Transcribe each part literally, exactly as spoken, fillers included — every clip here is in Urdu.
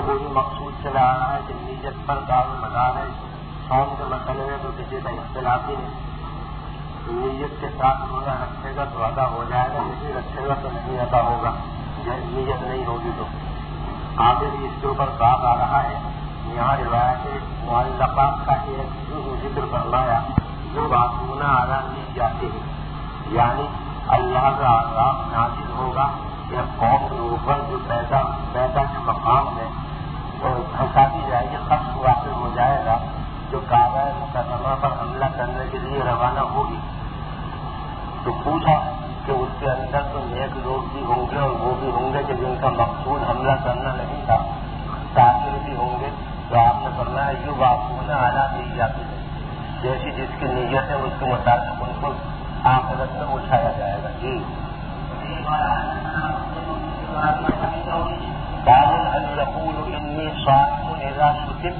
وہی مقصود چلا آ رہا ہے کہ نیت پر دار مدار ہے. سوم کے مسئلے میں تو کسی کا اختلاف ہی نہیں. نیت کے ساتھ روزہ رکھے گا تو ادا ہو جائے گا, نہیں رکھے گا تو نہیں ادا ہوگا. نیت نہیں ہوگی تو آگے بھی اس کے اوپر بات آ رہا ہے. یہاں روایت معلقات کا ایک ذکر فرمایا جو باتوں ادا کی جاتی ہے, یعنی اللہ کا عذاب نازل ہوگا یا قوم کے اوپر جو پیدا پیدا کے مقام ہے وہ پھنسا دی جائے گی, خط واقع ہو جائے گا جو کعبہ مکرمہ پر حملہ کرنے کے لیے روانہ ہوگی. تو پوچھا کہ اس کے اندر تو نیک لوگ بھی ہوں گے اور وہ بھی ہوں گے کہ جن کا مقصود حملہ کرنا نہیں تھا, کافر بھی ہوں گے. تو آپ نے فرمایا یوں واقعہ اعلیٰ دی جاتی ہے, جیسی جس کی نیت ہے اس کے مطابق ان کو آخرت میں اٹھایا جائے گا. جی يقول انی صائم اذا شتم,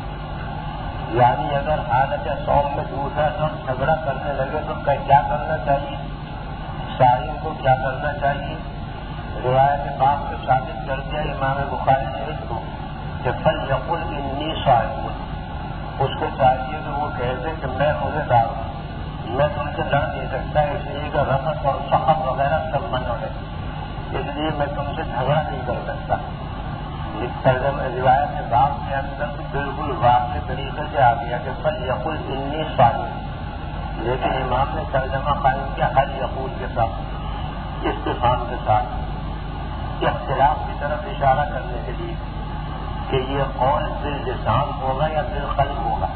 یعنی اگر حالت صوم میں دوسرا شخص جھگڑا کرنے لگے تو کیا کرنا چاہیے, صائم کو کیا کرنا چاہیے؟ روایت پاک سے ثابت کر دیا امام بخاری نے اس کو کہ فلیقل انی صائم, اس کو چاہیے کہ وہ کہتے کہ میں روزے دار ہوں, میں تم سے لڑ نہیں سکتا, اس لیے کہ رفت اور سخت وغیرہ سب منع ہے, اس لیے میں تم سے جھگڑا نہیں کر سکتا. ترجمہ روایت کے باب کے اندر بالکل واضح طریقے سے آ گیا کہ فلیقل انی صائم, لیکن امام نے ترجمہ قائم کیا ہر یقول کے ساتھ, استفہام کے ساتھ, اختلاف کی طرف اشارہ کرنے کے لیے کہ یہ قول دل لسان ہوگا یا دل قلب ہوگا.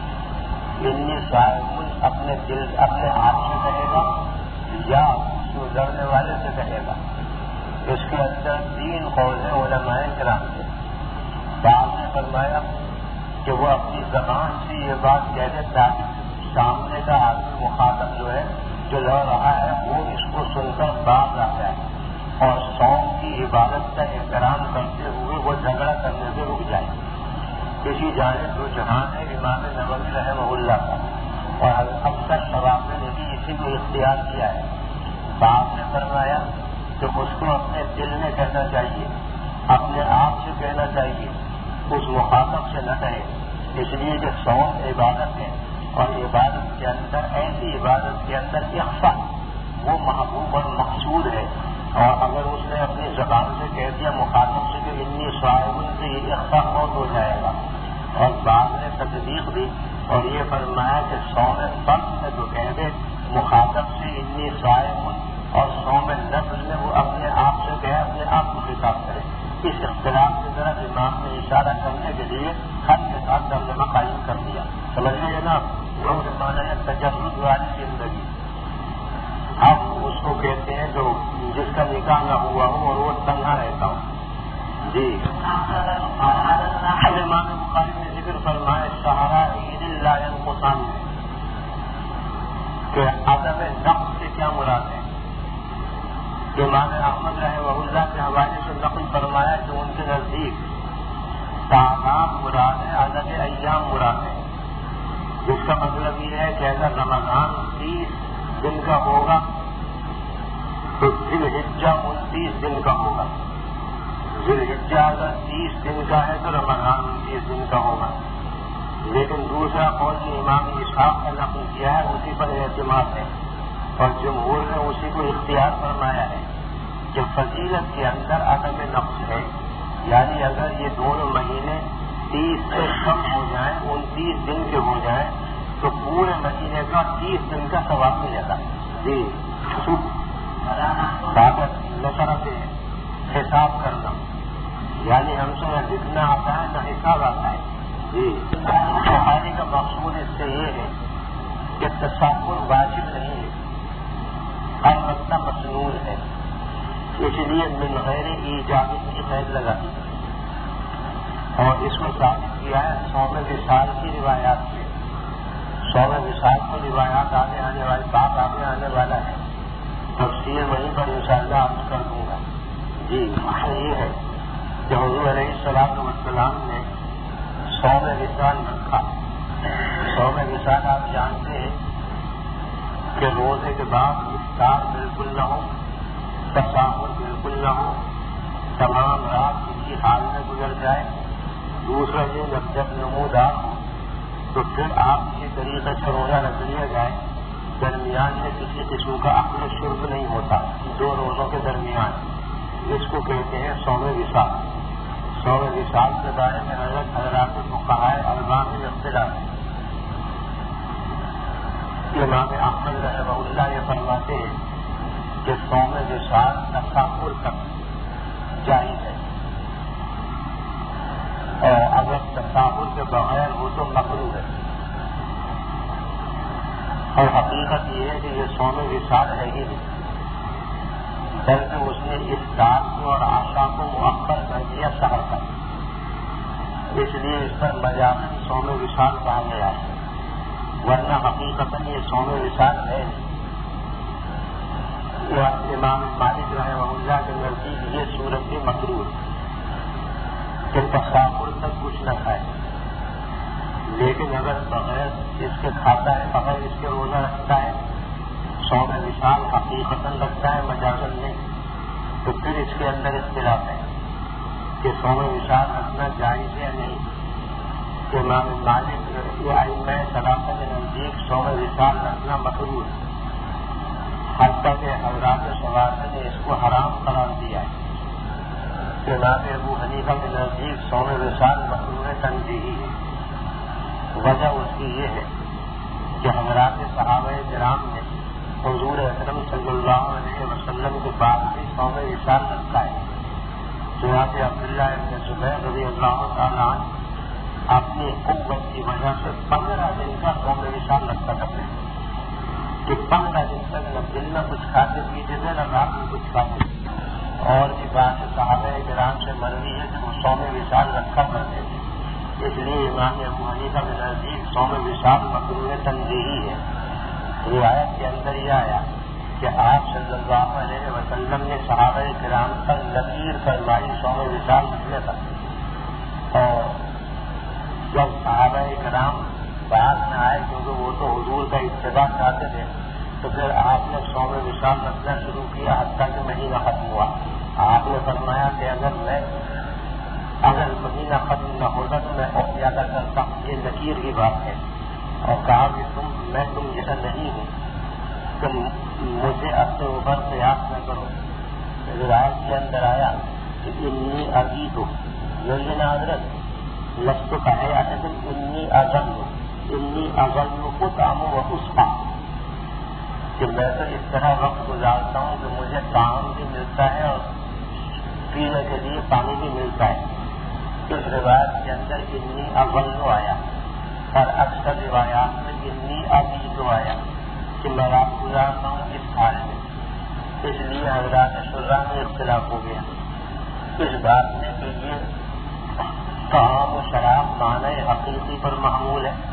انی صائم اپنے دل اپنے آپ سے کہے گا یا جو لڑنے والے سے کہے گا. اس کے اندر تین قول ہیں علماء کرام کے. بعض نے فرمایا کہ وہ اپنی زبان سے یہ بات کہہ دے تاکہ سامنے کا آدمی مخاطب جو ہے جو لڑ رہا ہے وہ اس کو سن کر باز آ جائے اور سوم کی عبادت کا احترام کرتے ہوئے وہ جھگڑا کرنے سے رک جائے. اسی جانب جو جہان ہے امام نووی رحمہ اللہ کا, اور اکثر شوافی نے بھی اسی کو اختیار کیا ہے. بعض نے فرمایا کہ اس کو اپنے دل میں کہنا چاہیے, اپنے آپ سے کہنا چاہیے, اس مخاطب سے نہ کہے, اس لیے کہ سوم عبادت ہے اور عبادت کے اندر ایسی عبادت کے اندر اخفا وہ محبوب اور مقصود ہے. اور اگر اس نے اپنی زبان سے کہہ دیا مخاطب سے کہ انی صائم, سے یہ اخفا بہت ہو جائے گا. اور بعض نے تصدیق دی اور یہ فرمایا کہ سوم فرض میں تو کہہ دے مخاطب سے انی صائم, اور سوم نفل میں وہ اپنے آپ سے کہے, اپنے آپ کو خطاب کرے. اس اختلاف کی طرف امام نے اشارہ کرنے کے لیے خط کے ساتھ ترجمہ قائم کر دیا. سمجھ گئے نا, وہ مانا ہے تجرد والی زندگی. ہم اس کو کہتے ہیں جو جس کا نکاح نہ ہوا ہو اور وہ تنہا رہتا ہوں. جی امام بخاری نے ذکر فرمائے سہارا عید اللہ قسم کہ عدم نقص سے کیا مراد ہے. امام احمد رحمہ اللہ کے حوالے سے نقل فرمایا کہ ان کے نزدیک تعداد مراد ہے, عدد ایام مراد ہے, جس کا مطلب یہ ہے کہ اگر رمضان تیس دن کا ہوگا تو ذی الحجہ انتیس دن کا ہوگا. ذی الحجہ اگر تیس دن کا ہے تو رمضان انتیس دن کا ہوگا. لیکن دوسرا قول جو امام اسحاق کا نقل کیا ہے اسی پر اعتماد ہے, اور جمہور نے اسی کو اختیار فرمایا ہے کہ فضیلت کے اندر عدم نقص ہے, یعنی اگر یہ دونوں مہینے تیس سے کم ہو جائیں, انتیس دن کے ہو جائیں, تو پورے مہینے کا تیس دن کا ثواب ملے گا. جی طاقت نشر سے حساب کرنا, یعنی ہم سے نہ لکھنا آتا ہے نہ حساب آتا ہے. جی بخاری کا مقصود اس سے یہ ہے کہ تصور واجب نہیں ہے, ہر مسئلہ مصنون ہے, اس لیے من غیر ایجاب کی قید لگا دی. اور اس کو ثابت کیا ہے سوم وصال کی روایات سے. سوم وصال کی روایات آگے آنے والی بات آگے آنے والا ہے, تفصیل وہیں پر انشاءاللہ عرض کر دوں گا. جی یہ ہے کہ حضور علیہ الصلوۃ والسلام نے سوم وصال رکھا. سوم وصال آپ جانتے ہیں کہ روزے کے بعد افطار بالکل نہ ہو, تصاہر بالکل نہ ہو, تمام رات کسی حال میں گزر جائے, دوسرا یہ جب جب نمودار ہو تو پھر آپ کسی طریقے سے روزہ رکھ لیا جائے، درمیان میں کسی قسم کا اپنے شرب نہیں ہوتا دو روزوں کے درمیان، اس کو کہتے ہیں صوم وصال۔ صوم وصال کے بارے میں حضرت حضرات فقہاء اربعہ میں اختلاف ہے۔ امام احمد رحمہ اللہ یہ فرماتے ہیں کہ صوم وصال تساحر تک جائز ہے، اور اگر تساحر کے بغیر ہو تو مکروہ ہے، اور حقیقت یہ ہے کہ یہ صوم وصال ہے ہی نہیں، بلکہ اس نے افطار کو اور عشاء کو مؤخر کر دیا سحر تک، اس لیے اس پر مجازاً صوم وصال کہا گیا ہے، ورنہ حقیقتاً یہ صوم وصال ہے نہیں۔ امام مالک رحمہ اللہ کے نزدیک یہ صورت بھی مکروہ ہے کہ تساحر تک کچھ نہ کھائے، لیکن اگر بغیر اس کے کھاتا ہے، بغیر اس کے روزہ رکھتا ہے، صوم وصال حقیقتاً رکھتا ہے مجازاً نہیں، تو پھر اس کے اندر اختلاف ہے کہ صوم وصال رکھنا جائز ہے یا نہیں۔ امام مالک یہ ائمہ ثلاثہ کے نزدیک صوم وصال رکھنا مکروہ ہے، حتیٰ کہ حضرات ثلاثہ نے اس کو حرام قرار دیا ہے۔ امام ابو حنیفہ کے نزدیک صوم وصال مکروہ تنزیہی ہے، وجہ اس کی یہ ہے کہ حضرات صحابہ کرام نے حضور اکرم صلی اللہ علیہ وسلم کے بعد بھی صوم وصال رکھا ہے۔ چنانچہ عبداللہ ابن زبیر رضی اللہ تعالیٰ عنہ اپنی قوت کی وجہ سے پندرہ دن کا صوم وصال رکھا کرتے ہیں، کہ پندرہ دن تک نہ دن میں کچھ کھاتے پیتے تھے نہ رات میں کچھ کھاتے تھے، اور یہ بات صحابہ کرام سے مروی ہے کہ وہ صوم وصال رکھا کرتے تھے۔ اس لیے امام ابو حنیفہ کے نزدیک صوم وصال مکروہ تنزیہی ہے۔ روایت کے اندر یہ آیا کہ آپ صلی اللہ علیہ وسلم نے صحابہ کرام پر نذیر فرمائی صوم وصال رکھنے تک، اور جب صحابہ کرام بعد میں آئے کیونکہ وہ تو حضور کا اتباع چاہتے تھے، تو پھر آپ نے صوم وصال رکھنا شروع کیا حتیٰ کہ مہینہ ختم ہوا۔ آپ نے فرمایا کہ اگر میں اگر مہینہ ختم نہ ہوتا تو میں اور زیادہ کرتا، یہ نکیر کی بات ہے، اور کہا کہ تم میں تم جیسا نہیں ہوں کہ مجھے اپنے اوپر قیاس نہ کرو۔ روایت کے اندر آیا کہ انی عزیز ہو یہ نا حضرت لفظ کا ہے انی اضل انی اضل کو کام و اسقا، کہ میں تو اس طرح وقت گزارتا ہوں کہ مجھے کام بھی ملتا ہے اور پینے کے لیے پانی بھی ملتا ہے۔ اس روایت کے اندر انی اضل آیا، اور اکثر روایات میں انی عزیز آیا کہ میں رات گزارتا ہوں اس حال میں۔ اس لیے حضرات شرح میں اختلاف ہو گیا اس بات میں کہ یہ طعام و شراب معنی حقیقی پر محمول ہے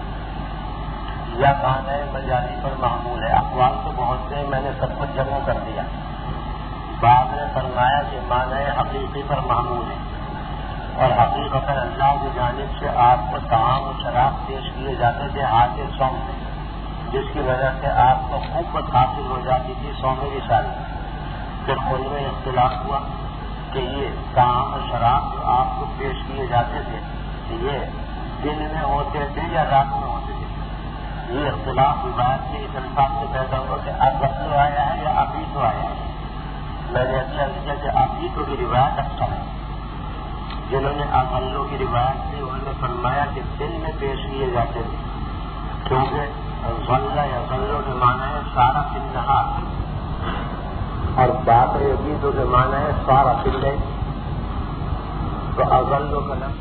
یا معنی مجازی پر محمول ہے۔ اقوال تو بہت سے، میں نے سب کچھ جمع کر دیا۔ بعد نے فرمایا کہ معنی حقیقی پر محمول ہے، اور حقیقت اللہ کی جانب سے آپ کو طعام و شراب پیش کیے جاتے تھے حاضر صوم میں، جس کی وجہ سے آپ کو قوت حاصل ہو جاتی تھی صوم وصال میں۔ پھر ان میں اختلاف ہوا کہ یہ طعام و شراب جو آپ کو پیش کیے جاتے تھے یہ دن میں ہوتے تھے یا رات میں ہوتے تھے۔ یہ اختلاف روایت کے اس الفاظ سے پیدا ہوا کہ اب غسل آیا ہے یا ابھی تو آیا ہے۔ میں نے اچھا لکھا کہ ابھی تو کی روایت اچھا ہے۔ جنہوں نے اغلوں کی روایت تھی انہوں نے فرمایا کہ دن میں پیش کیے جاتے تھے، کیونکہ غلہ یا غلوں کے معنی ہے سارا دن نہار، اور بات عقیدوں کے معنی ہے سارا پلے، تو اغلوں کا لفظ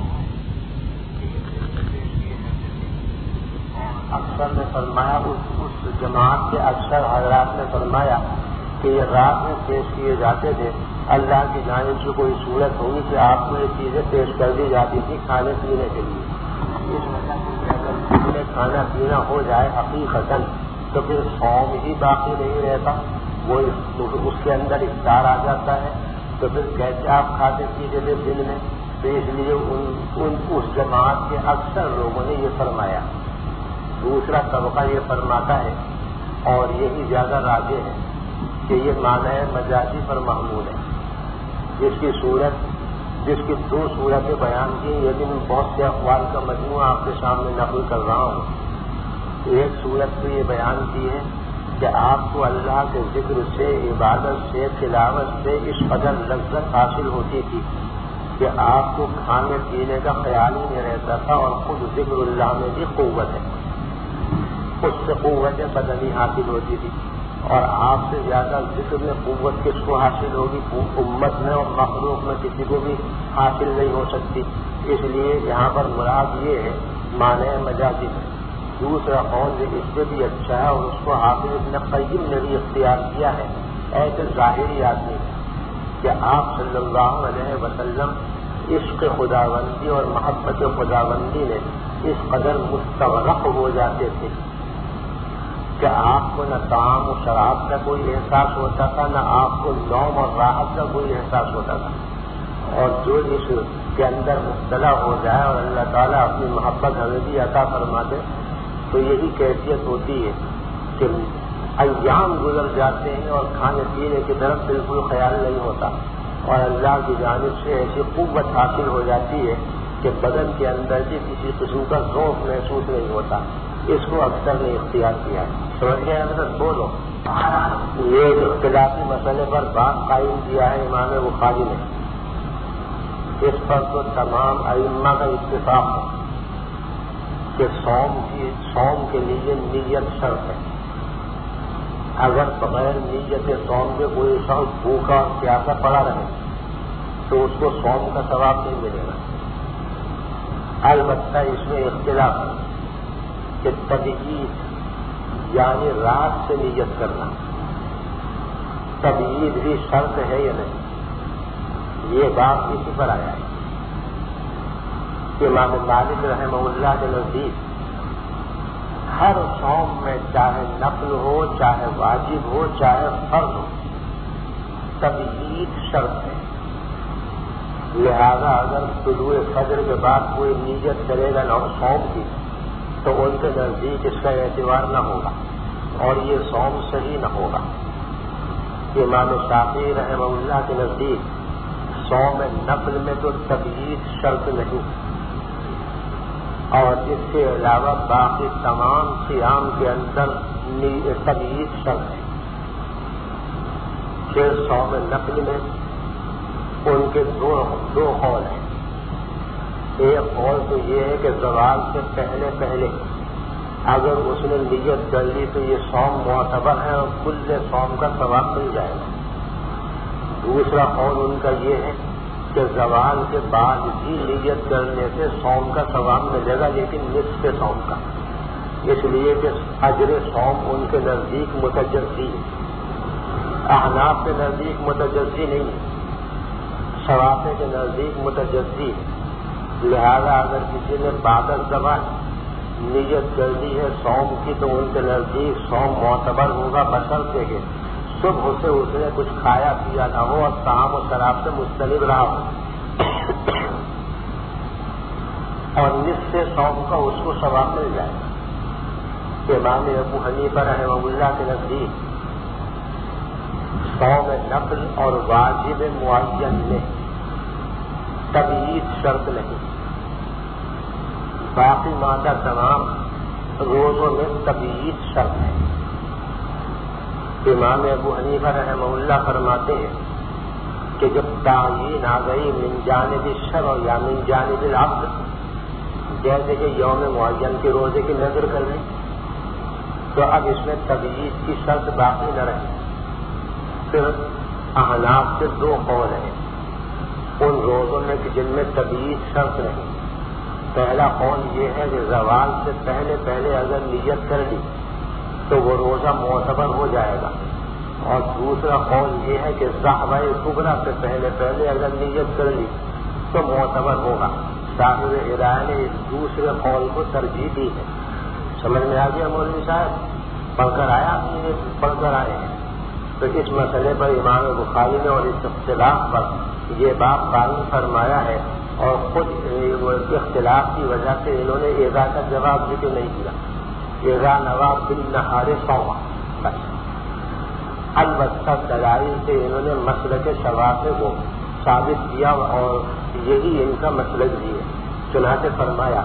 اکثر نے فرمایا اس, اس جماعت کے اکثر حضرات نے فرمایا کہ یہ رات میں پیش کیے جاتے تھے۔ اللہ کی جانب سے کوئی صورت ہوگی کہ آپ کو یہ چیزیں پیش کر دی جاتی تھی کھانے پینے کے لیے، اس وجہ سے اگر کھانا پینا ہو جائے حقیقتاً تو پھر صوم ہی باقی نہیں رہتا، وہ اس کے اندر افطار آ جاتا ہے، تو پھر کیسے آپ کھاتے پیتے تھے دن میں؟ تو اس لیے ان, ان اس جماعت کے اکثر لوگوں نے یہ فرمایا۔ دوسرا طبقہ یہ فرماتا ہے اور یہی زیادہ راجح ہے کہ یہ معنی مجازی پر محمول ہے، جس کی صورت جس کی دو صورتیں بیان کی، لیکن بہت سے اقوال کا مجموعہ آپ کے سامنے نقل کر رہا ہوں۔ ایک صورت تو یہ بیان کی ہے کہ آپ کو اللہ کے ذکر سے، عبادت سے، تلاوت سے اس قدر لذت حاصل ہوتی تھی کہ آپ کو کھانے پینے کا خیال ہی نہیں رہتا تھا، اور خود ذکر اللہ میں بھی قوت ہے، اس سے قوت بدنی حاصل ہوتی تھی، اور آپ سے زیادہ ذکر میں قوت کس کو حاصل ہوگی؟ امت میں اور مخلوق میں کسی کو بھی حاصل نہیں ہو سکتی۔ اس لیے یہاں پر مراد یہ ہے معنی مجازی میں۔ دوسرا قول اس سے بھی اچھا ہے، اور اس کو حافظ ابن قیم نے بھی اختیار کیا ہے ایسے ظاہری آدمی کہ آپ صلی اللہ علیہ وسلم عشق خداوندی اور محبت خداوندی میں اس قدر مستغرق ہو جاتے تھے کہ آپ کو نہ طعام و شراب کا کوئی احساس ہوتا تھا، نہ آپ کو نوم اور راحت کا کوئی احساس ہوتا تھا۔ اور جو اس کے اندر مبتلا ہو جائے اور اللہ تعالیٰ اپنی محبت ہمیں بھی عطا فرما دے تو یہی کیفیت ہوتی ہے کہ ایام گزر جاتے ہیں اور کھانے پینے کی طرف بالکل خیال نہیں ہوتا، اور اللہ کی جانب سے ایسی قوت حاصل ہو جاتی ہے کہ بدن کے اندر بھی کسی قسم کا ذوق محسوس نہیں ہوتا۔ اس کو اکثر نے اختیار کیا ہے۔ سمجھ گئے حضرت؟ بولو۔ یہ اختلافی مسئلے پر بات قائم کیا ہے امام بخاری نے، اس پر تو تمام ائمہ کا اتفاق ہے کہ صوم کی صوم کے لیے نیت شرط ہے۔ اگر بغیر نیت صوم کے کوئی شخص بھوکا اور پیاسا پڑا رہے تو اس کو صوم کا ثواب نہیں ملے گا۔ البتہ اس میں اختلاف ہے کہ تبعید یعنی رات سے نیت کرنا، تبعید بھی شرط ہے یا نہیں، یہ بات اسی پر آیا ہے کہ امام مالک رحمہ اللہ کے نزدیک ہر صوم میں چاہے نفل ہو، چاہے واجب ہو، چاہے فرض ہو، تبعید شرط ہے۔ لہذا اگر طلوع فجر کے بعد کوئی نیت کرے گا نہ صوم کی تو ان کے نزدیک اس کا اعتبار نہ ہوگا اور یہ صوم صحیح نہ ہوگا۔ امام شافعی رحمہ اللہ کے نزدیک صوم نفل میں تو تبعید شرط نہیں، اور اس کے علاوہ باقی تمام صیام کے اندر تبعید شرط ہے۔ پھر صوم نفل میں ان کے دو دو قول ہیں۔ ایک قول تو یہ ہے کہ زوال سے پہلے پہلے اگر اس نے نیت کر لی تو یہ صوم معتبر ہے اور کل صوم کا ثواب مل جائے گا۔ دوسرا قول ان کا یہ ہے کہ زوال کے بعد بھی نیت کرنے سے صوم کا ثواب ملے گا، لیکن نصف صوم کا، اس لیے کہ اجر صوم ان کے نزدیک متجزی ہے، احناف کے نزدیک متجزی نہیں ہے، شوافع کے نزدیک متجزی ہے۔ لہذا اگر کسی نے بعد الزوال نیت کر دی ہے صوم کی تو ان کے نزدیک صوم معتبر ہوگا، بشرطے کہ صبح سے اس نے کچھ کھایا پیا نہ ہو اور طعام و شراب سے مستنب رہا ہو، اور نصف صوم کا اس کو ثواب مل جائے گا۔ امام ابو حنیفہ رحمہ اللہ کے نزدیک صوم نفل اور واجب معین میں تبعید شرط نہیں، باقی مادہ تمام روزوں میں تبعید شرط ہے۔ امام ابو حنیفہ رحمہ اللہ فرماتے ہیں کہ جب تعیین آ گئی من جانب الشرع یا من جانب العبد، جیسے کہ یوم معین کے روزے کی نظر کر لی تو اب اس میں تبعید کی شرط باقی نہ رہی۔ پھر احناف سے دو قول ہیں ان روزوں میں کہ جن میں تبعید شرط نہیں۔ پہلا قول یہ ہے کہ زوال سے پہلے پہلے اگر نیت کر لی تو وہ روزہ معتبر ہو جائے گا، اور دوسرا قول یہ ہے کہ ضحوہ کبریٰ سے پہلے پہلے اگر نیت کر لی تو معتبر ہوگا۔ صاحب ہدایہ نے اس دوسرے قول کو ترجیح دی ہے۔ سمجھ میں آ گیا مولوی صاحب؟ پڑھ کر آیا پڑھ کر آئے ہیں تو اس مسئلے پر امام بخاری نے اور اس اختلاف پر یہ باب قائم فرمایا ہے، اور خود اختلاف کی وجہ سے انہوں نے ایذا کا جواب ذکر نہیں کیا، ایذا نواب بالنہار صوما بس۔ البتہ دلائل سے انہوں نے مسلک شوافع کو ثابت کیا اور یہی ان کا مسلک بھی ہے. چنانچہ فرمایا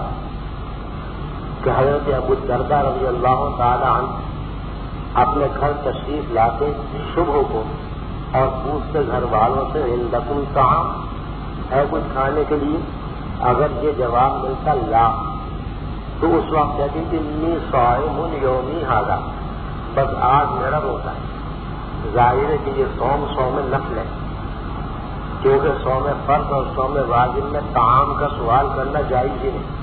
کہ حضرت ابو الدرداء رضی اللہ تعالی عنہ اپنے گھر تشریف لاتے صبح کو اور پوچھتے گھر والوں سے عندکم طعام ہے کچھ کھانے کے لیے؟ اگر یہ جواب ملتا لا تو اس وقت کہتی کہ انی صائم یومی ھذا، بس آج میرا روزہ ہے. ظاہر ہے کہ یہ صوم صوم نفل ہے، کیونکہ صوم فرض اور صوم واجب میں طعام کا سوال کرنا جائز ہی نہیں.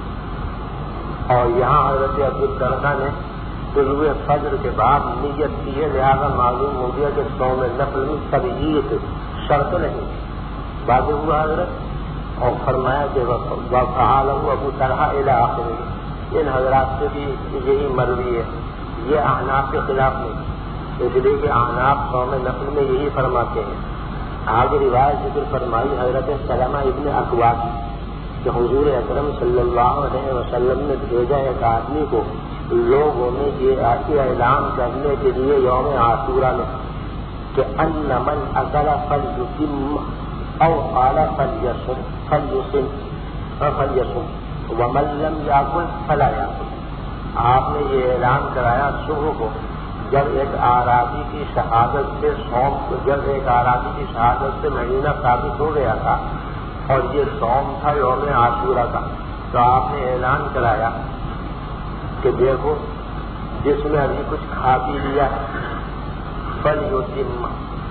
اور یہاں حضرت ابو الدرداء نے طلوع فجر کے بعد نیت کی ہے، لہذا معلوم ہو گیا کہ صوم نفل میں تبعیت شرط نہیں. واضح ہوا حضرت. اور فرمایا کہ وفعلہ ابو طلحہ الی آخرہ، ان حضرات سے بھی یہی مروی ہے، یہ احناف کے خلاف نہیں، اس لیے کہ احناف صوم نفل میں یہی فرماتے ہیں. آگے روایت ذکر فرمائی حضرت سلمہ ابن اکوع کہ حضور اکرم صلی اللہ علیہ وسلم نے بھیجا ایک آدمی کو لوگوں میں یہ اعلان کرنے کے لیے یوم عاشورہ میں کہ ان من اکل فلیتم او قال فلیصم فلیصم فلیصم ومن لم یاکل فلا یاکل. آپ نے یہ اعلان کرایا صبح کو جب ایک اعرابی کی شہادت سے صوم جب ایک اعرابی کی شہادت سے مہینہ ثابت ہو گیا تھا اور یہ صوم تھا یوم عاشورہ کا، تو آپ نے اعلان کرایا کہ دیکھو جس نے ابھی کچھ کھا پی لیا ہے فلیتم،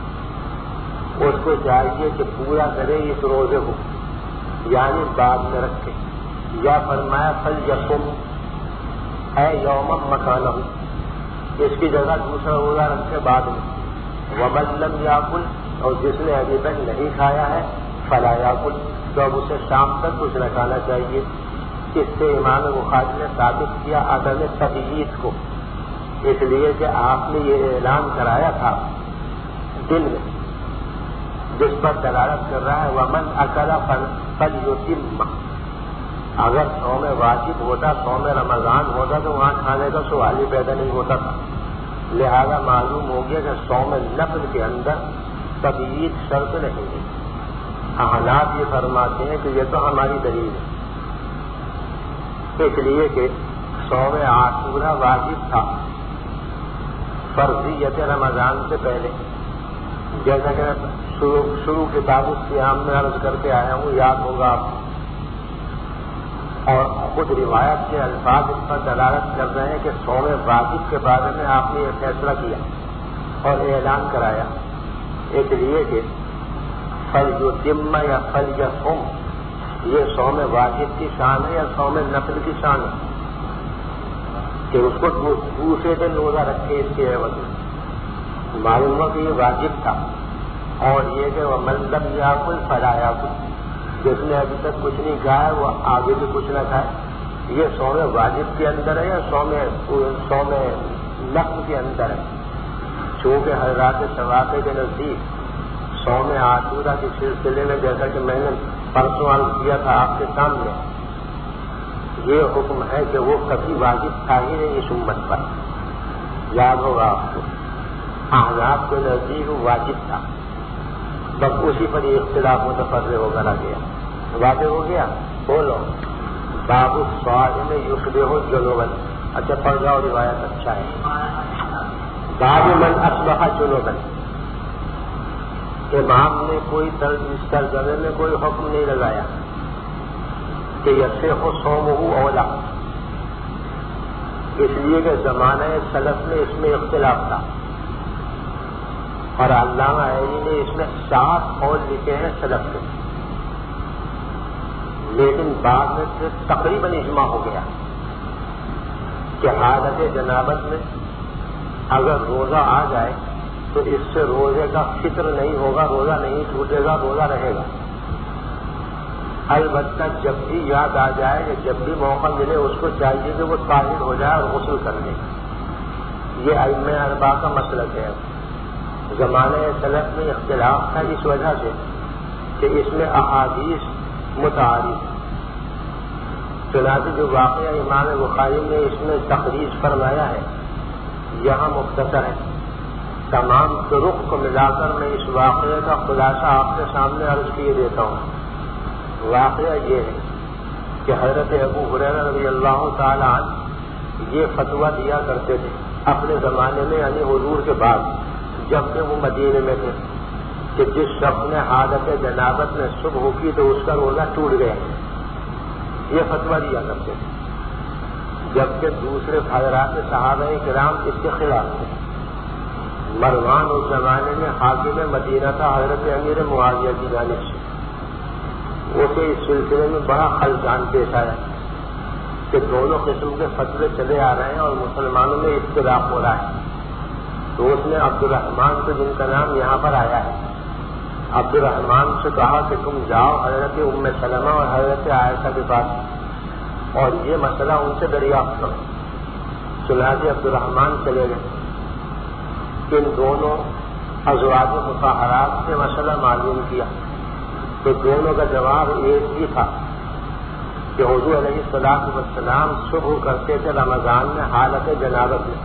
اس کو چاہیے کہ پورا کرے اس روزے کو، یعنی بعد میں رکھے. یا فرمایا فلیصم اے یوم مکانہ، اس کی جگہ دوسرا روزہ رکھے بعد میں. ومن لم یاکل، اور جس نے ابھی تک نہیں کھایا ہے فلا یاکل، تو اب اسے شام تک کچھ نہ کھانا چاہیے. اس سے امام بخاری نے ثابت کیا عدم تبعیت کو، اس لیے کہ آپ نے یہ اعلان کرایا تھا دن میں، جس پر دلالت کر رہا ہے ومن اکل فلیتم. اگر صوم واجب ہوتا، صوم رمضان ہوتا تو وہاں کھانے کا سوال ہی پیدا نہیں ہوتا تھا. لہذا معلوم ہو گیا کہ صوم نفل کے اندر تبعیت شرط نہیں ہے. احناف یہ فرماتے ہیں کہ یہ تو ہماری دلیل ہے، اس لیے کہ صوم عاشورہ واجب تھا فرضیت رمضان سے پہلے، جیسا کہ شروع, شروع کتاب الصیام میں عرض کر کے آیا ہوں، یاد ہوگا آپ. اور خود روایت کے الفاظ اس پر دلالت کر رہے ہیں کہ صوم واجب کے بارے میں آپ نے یہ فیصلہ کیا اور اعلان کرایا، اس لیے کہ فلیتم یا فلیصم یہ صوم واجب کی شان ہے یا صوم نفل کی شان ہے کہ اس کو دوسرے دن روزہ رکھے. اس کے عوض میں معلوم ہوا کہ یہ واجب تھا. اور یہ کہ ومن لم یاکل فلا یاکل، جس نے ابھی تک کچھ نہیں کھایا وہ آگے بھی کچھ نہ کھائے. یہ صوم واجب کے اندر ہے یا صوم صوم نفل کے اندر ہے؟ چونکہ حضرات ثوابے کے نزدیک صوم عاشورہ کے سلسلے میں جیسا کہ میں نے پرسوں عرض کیا تھا آپ کے سامنے، یہ حکم ہے کہ وہ کبھی واجب تھا ہی نہیں اس امت پر. یاد ہوگا آپ کو احناف کے نزدیک واجب تھا، بس اسی پر یہ اختلاف متفرع ہو کر آ گیا. واضح ہو گیا. بولو باب الصائم یصبح جنوبا. اچھا پڑھ جاؤ روایت. اچھا ہے. باب من اصبح جنوبا. امام نے کوئی اس ترجمے میں کوئی حکم نہیں لگایا کہ یصح صومہ اولا، اس لیے کہ زمانہ سلف میں اس میں اختلاف تھا اور علامہ عینی نے اس میں سات قول لکھے ہیں سلف کے، لیکن بعد میں سے تقریباً اجماع ہو گیا کہ حالت جنابت میں اگر روزہ آ جائے تو اس سے روزے کا فطر نہیں ہوگا، روزہ نہیں ٹوٹے گا، روزہ رہے گا. البتہ جب بھی یاد آ جائے کہ جب بھی موقع ملے اس کو چاہیے کہ وہ طاہر ہو جائے اور غسل کر لے. یہ ائمہ اربعہ کا مسلک ہے. زمانہ سلف میں اختلاف تھا اس وجہ سے کہ اس میں احادیث متعارف، چنانچہ جو واقعہ امام بخاری نے اس میں تخریج فرمایا ہے یہاں مختصر ہے. تمام طرق کو ملا کر میں اس واقعے کا خلاصہ آپ کے سامنے عرض کیے دیتا ہوں۔ واقعہ یہ ہے کہ حضرت ابو ہریرہ رضی اللہ تعالی عنہ یہ فتویٰ دیا کرتے تھے اپنے زمانے میں، یعنی حضور کے بعد، جب کہ وہ مدینے میں تھے، کہ جس شخص نے حالت جنابت میں صبح کی تو اس کا روزہ ٹوٹ گیا، یہ فتویٰ دیا کرتے تھے، جبکہ دوسرے حضرات صحابہ کرام اس کے خلاف تھے۔ مروان اس زمانے میں حاکم مدینہ تھا حضرت امیر معاویہ کی جانب سے، اسے اس سلسلے میں بڑا خلجان پیش آیا کہ دونوں قسم کے فتوے چلے آ رہے ہیں اور مسلمانوں میں اختلاف ہو رہا ہے۔ تو اس نے عبد الرحمان سے، جن کا نام یہاں پر آیا ہے، عبد الرحمان سے کہا کہ تم جاؤ حضرت ام سلمہ اور حضرت عائشہ کے پاس اور یہ مسئلہ ان سے دریافت کرو۔ چنانچہ عبد الرحمان چلے گئے، ان دونوں ازواج مطہرات سے مسئلہ معلوم کیا تو دونوں کا جواب ایک ہی تھا کہ حضور علیہ الصلوۃ والسلام صبح کرتے تھے رمضان میں حالت جنابت میں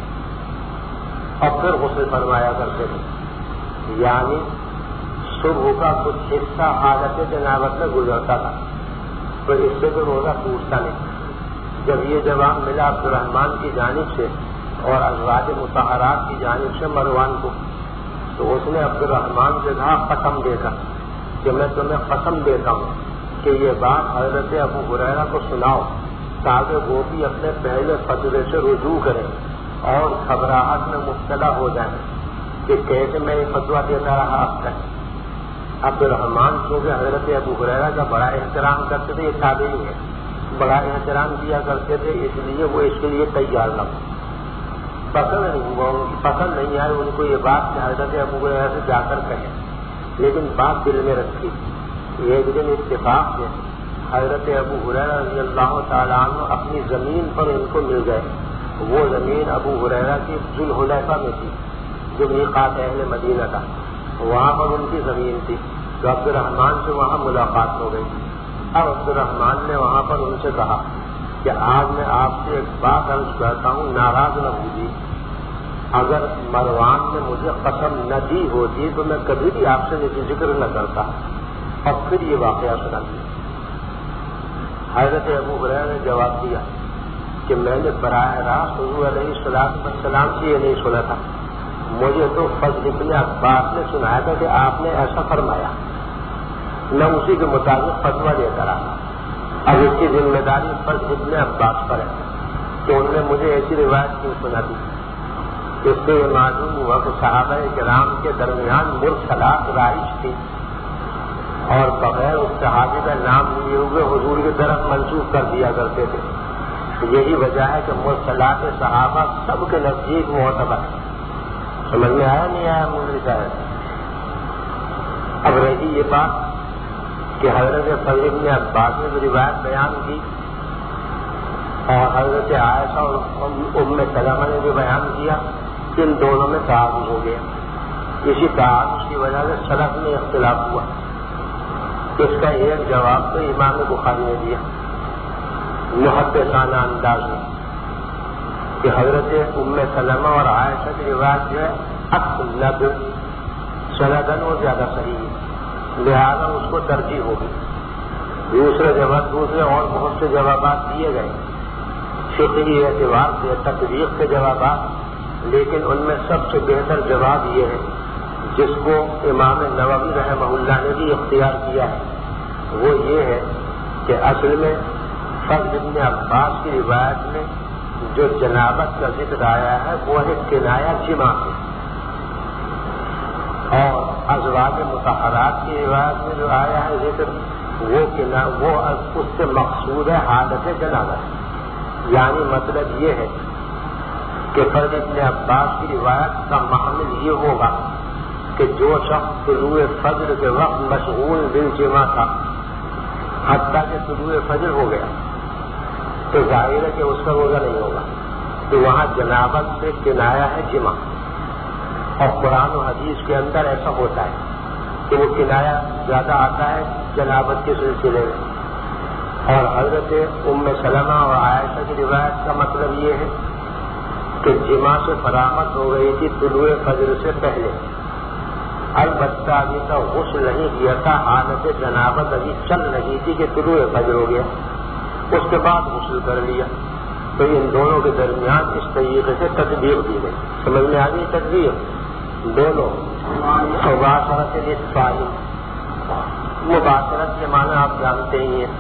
اور پھر غسل فرمایا کرتے تھے، یعنی صبح کا کچھ حصہ حالت جنابت میں گزرتا تھا، تو اس سے تو روزہ ٹوٹتا نہیں۔ جب یہ جواب ملا عبد الرحمان کی جانب سے اور ازواج مطہرات کی جانب سے مروان کو، تو اس نے عبد الرحمان سے کہا قسم دے کر کہ میں تمہیں قسم دیتا ہوں کہ یہ بات حضرت ابو ہریرہ کو سناؤ تاکہ وہ بھی اپنے پہلے فتوے سے رجوع کریں اور گھبراہٹ میں مبتلا ہو جائیں کہ کیسے میں یہ فتویٰ دیتا رہا اب تک۔ عبد الرحمان چونکہ حضرت ابو ہریرہ کا بڑا احترام کرتے تھے، یہ تابعی ہے، بڑا احترام کیا کرتے تھے، اس لیے وہ اس کے لیے تیار نہ ہو۔ پسند نہیں ہوا، ان کی پسند نہیں آئی ان کو یہ بات کہ حضرت ابو ہریرہ سے جا کر کہیں، لیکن بات دل میں رکھی۔ ایک دن اتفاق سے حضرت ابو ہریرہ رضی اللہ تعالیٰ عنہ اپنی زمین پر ان کو مل گئے۔ وہ زمین ابو ہریرہ کی ذوالحلیفہ میں تھی جو میقات اہل مدینہ تھا، وہاں پر ان کی زمین تھی، تو عبد الرحمان سے وہاں ملاقات ہو گئی۔ اب عبد الرحمان نے وہاں پر ان سے کہا کہ آج میں آپ سے ایک بات عرض کرتا ہوں، ناراض نہ ہوجیے، اگر مروان نے مجھے قسم نہ دی ہوتی تو میں کبھی بھی آپ سے ذکر نہ کرتا، اور پھر یہ واقعہ سنا دیا۔ حضرت ابو ہریرہ نے جواب دیا کہ میں نے براہ راست حضور علیہ الصلوۃ والسلام سے یہ نہیں سنا تھا، مجھے تو فضل ابن عباس نے سنایا تھا کہ آپ نے ایسا فرمایا، میں اسی کے مطابق فتویٰ دیتا رہا۔ اب اس کی ذمہ داری فضل ابن عباس پر ہے کہ انہوں نے مجھے ایسی روایت کیوں سنا دی۔ اس سے یہ معلوم ہوا کہ صحابہ کرام کے درمیان مرسلات رائج تھی اور بغیر اس صحابی کا نام لیے ہوئے حضور کی طرف منسوخ کر دیا کرتے تھے۔ یہی وجہ ہے کہ مرسلات صحابہ سب کے نزدیک معتبر ہے۔ سمجھ میں آیا نہیں آیا مولوی صاحب؟ اب رہی یہ بات کہ حضرت فضل ابن عباس نے جو روایت بیان کی اور حضرت عائشہ اور ام سلمہ نے جو بیان کیا، ان دونوں میں تعارض ہو گیا۔ اسی تعارض کی وجہ سے سلف میں اختلاف ہوا۔ اس کا ایک جواب تو امام بخاری نے دیا محدثانہ انداز میں کہ حضرت ام سلمہ اور عائشہ کی روایت جو ہے اسند سندن وہ زیادہ صحیح ہے، لہذا اس کو ترجیح ہوگی۔ دوسرے جواب دوسرے اور بہت سے جوابات دیے گئے فقہی اعتبار سے، تطبیق کے جوابات، لیکن ان میں سب سے بہتر جواب یہ ہے جس کو امام نووی رحمہ اللہ نے بھی اختیار کیا ہے، وہ یہ ہے کہ اصل میں فضل ابن عباس کی روایت میں جو جنابت کا ذکر آیا ہے وہ ہے کنایہ جمع ہے، اور ازواج مطہرات کی روایت میں جو آیا ہے ذکر وہ کنا وہ اس سے مقصود ہے حالت جنابت۔ یعنی مطلب یہ ہے کہ فضل ابن عباس کی روایت کا محمل یہ ہوگا کہ جو شخص طلوع فجر کے وقت مشغول بالجماع تھا حتیٰ کہ طلوع فجر ہو گیا تو ظاہر ہے کہ اس کا روزہ نہیں ہوگا، تو وہاں جنابت سے کنایا ہے جمع، اور قرآن و حدیث کے اندر ایسا ہوتا ہے کہ وہ کنایا زیادہ آتا ہے جنابت کے سلسلے میں۔ اور حضرت ام سلمہ اور عائشہ کی روایت کا مطلب یہ ہے کہ جماع سے فراغت ہو گئی تھی طلوع فجر سے پہلے، البتہ ابھی تک غسل نہیں کیا تھا، حالت جنابت ابھی چل رہی تھی کہ طلوع فجر ہو گیا، اس کے بعد غسل کر لیا، تو ان دونوں کے درمیان اس طریقے سے تدبیر دی گئی. سمجھ میں آ گئی تدبیر؟ دونوں مباشرت للصائم، مباشرت کے معنی آپ جانتے ہی ہیں،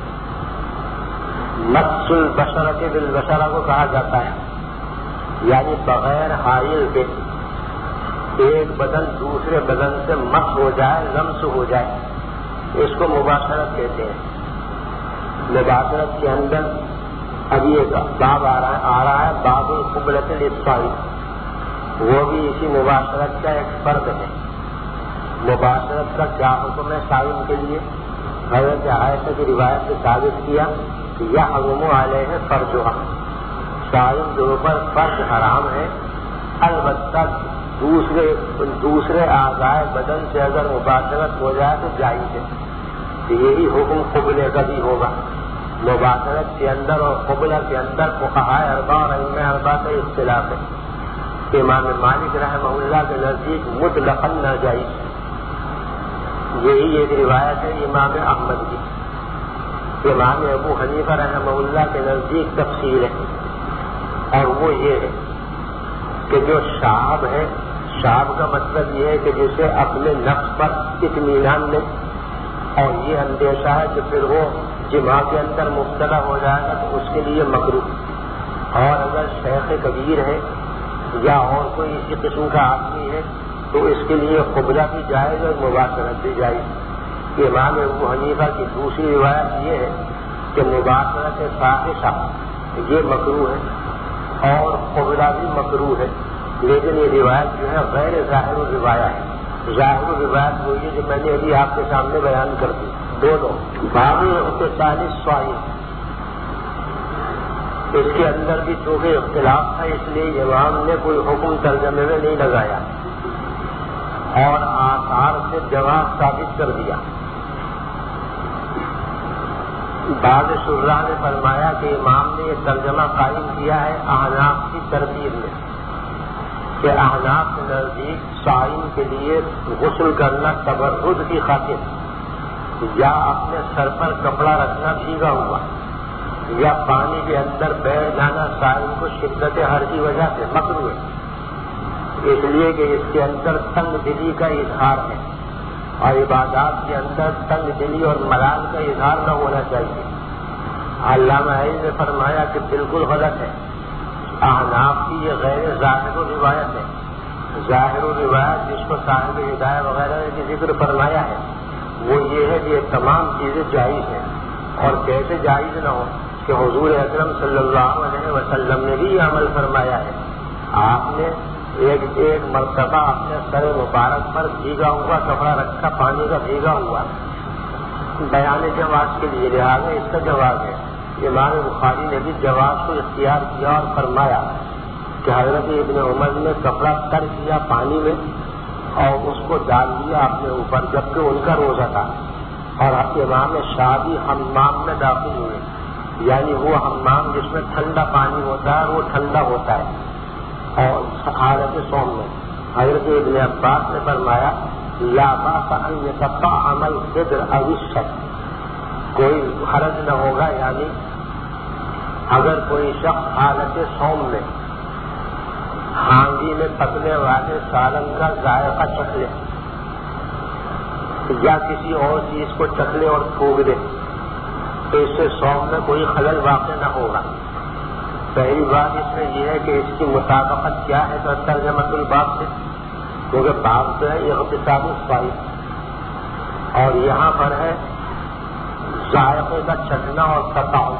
مس البشرۃ بالبشرہ کو کہا جاتا ہے، یعنی بغیر حائل کے ایک بدن دوسرے بدن سے مس ہو جائے، لمس ہو جائے، اس کو مباشرت کہتے ہیں. مباشرت کے اندر ابھی ایک باب آ رہا ہے آ رہا ہے باب القبلۃ للصائم، وہ بھی اسی مباشرت کا ایک فرد ہے. مباشرت کا کیا حکم ہے صائم کے لیے؟ حضرت عائشہ کی روایت سے ثابت کیا کہ یحرم علیہ فرجھا، صائم کے اوپر فرض حرام ہے، البتہ دوسرے دوسرے اعضائے بدن سے اگر مباشرت ہو جائے تو جائز ہے. یہی حکم قبلے کا بھی ہوگا. مباشرت کے اندر اور قبلہ کے اندر فقہاء اربعہ اور ائمہ اربعہ کا اختلاف ہے. امام مالک رحمہ اللہ کے نزدیک مطلقاً ناجائز ہے. یہی ایک روایت ہے امام احمد کی. امام ابو حنیفہ رحمہ اللہ کے نزدیک تفصیل ہے، اور وہ یہ ہے کہ جو شاب ہے، شاب کا مطلب یہ ہے کہ جسے اپنے نفس پر اطمینان لے اور یہ اندیشہ ہے کہ پھر وہ جماع کے اندر مبتلا ہو جائے گا تو اس کے لیے مکروہ. اور اگر شیخ کبیر ہے یا اور کوئی اسی قسم کا آدمی ہے تو اس کے لیے قبلہ بھی جائز اور مباشرت بھی جائز. امام ابو حنیفہ کی دوسری روایت یہ ہے کہ مباشرت فاحشہ یہ مکروہ ہے اور قبلہ بھی مکروہ ہے، لیکن یہ روایت جو ہے غیر ظاہر الروایہ ہے. ظاہر الروایت وہی ہے جو میں نے ابھی آپ کے سامنے بیان کر دی. دونوں باب اغتسال الصائم، اس کے اندر بھی چونکہ اختلاف تھا اس لیے امام نے کوئی حکم ترجمے میں نہیں لگایا اور آثار سے جواز ثابت کر دیا. بعض شراح نے فرمایا کہ امام نے یہ ترجمہ قائم کیا ہے احناف کی ترتیب میں کہ احناف کے نزدیک صائم کے لیے غسل کرنا تبرد کی خاطر یا اپنے سر پر کپڑا رکھنا بھیگا ہوا یا پانی کے اندر بیٹھ جانا صائم کو شدت حر کی وجہ سے مکروہ ہے، اس لیے کہ اس کے اندر تنگ دلی کا اظہار ہے اور عبادات کے اندر تنگ دلی اور ملال کا اظہار نہ ہونا چاہیے. علامہ علی نے فرمایا کہ بالکل غلط ہے. احناف کی یہ غیر ظاہر و روایت ہے. ظاہر و روایت جس کو صاحب ہدایہ وغیرہ نے بھی ذکر فرمایا ہے وہ یہ ہے کہ یہ تمام چیزیں جائز ہیں. اور کیسے جائز نہ ہو کہ حضور اکرم صلی اللہ علیہ وسلم نے بھی یہ عمل فرمایا ہے. آپ نے ایک ایک مرتبہ اپنے سر مبارک پر بھیگا ہوا کپڑا رکھا، پانی کا بھیگا ہوا، بیان جواز کے لیے، لہٰذا اس کا جواز ہے. امام بخاری نے بھی جواز کو اختیار کیا اور فرمایا کہ حضرت ابن عمر نے کپڑا تر کیا پانی میں اور اس کو ڈال دیا اپنے اوپر جبکہ ان کا روزہ تھا، اور امام شادی حمام میں داخل ہوئے، یعنی وہ حمام جس میں ٹھنڈا پانی ہوتا ہے وہ ٹھنڈا ہوتا ہے. اور حالت سوم میں حضرت ابن عباس نے فرمایا لا باس ان يتطعم القدر او الشق، کوئی حرج نہ ہوگا، یعنی اگر کوئی شخص حالت سوم میں ہانڈی میں پکنے والے سالن کا ذائقہ چکھ لے یا کسی اور چیز کو چکھ لے اور تھوک دے تو اس سے سوم میں کوئی خلل واقع نہ ہوگا. پہلی بات اس میں یہ ہے کہ اس کی مطابقت کیا ہے تو ترجمۃ الباب سے، کیونکہ باب جو ہے اغتسال الصائم اور یہاں پر ہے ذائقے کا چکھنا اور تطعم.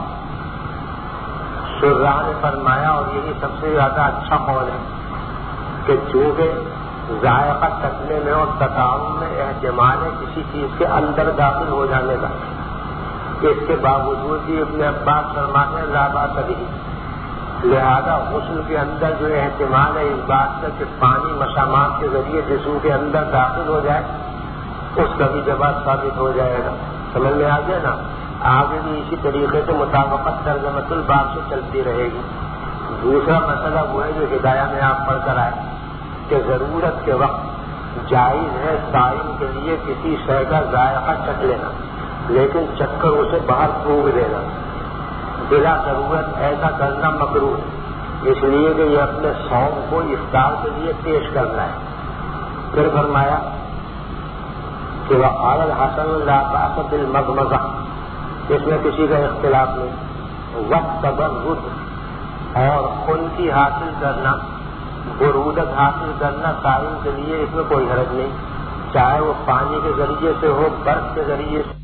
شراح نے فرمایا اور یہی سب سے زیادہ اچھا قول ہے کہ چونکہ ذائقہ چکھنے میں اور تطعم میں احتمال ہے کسی چیز کے اندر داخل ہو جانے کا، اس کے باوجود بھی ابن عباس فرماتے ہیں لا باس به، لہذا غسل کے اندر جو احتمال ہے اس بات کا کہ پانی مسامات کے ذریعے جسم کے اندر داخل ہو جائے اس کا بھی جواز ثابت ہو جائے گا. سمجھ میں آ گیا نا؟ آگے بھی اسی طریقے سے مطابقت ترجمۃ الباب سے چلتی رہے گی. دوسرا مسئلہ وہ ہے جو ہدایہ میں آپ پڑھ کر آئے کہ ضرورت کے وقت جائز ہے صائم کے لیے کسی شے کا ذائقہ چکھ لینا، لیکن چکھ کر اسے باہر پھونک دینا بلا ضرورت ایسا کرنا مکروہ ہے، اس لیے کہ یہ اپنے صوم کو افطار کے لیے پیش کرنا ہے۔ پھر فرمایا کہ وقال الحسن لا بأس بالمضمضہ، اس میں کسی کا اختلاف نہیں، والتبرد اور خنکی حاصل کرنا، برودت حاصل کرنا صائم کے لیے اس میں کوئی حرج نہیں، چاہے وہ پانی کے ذریعے سے ہو، برف کے ذریعے سے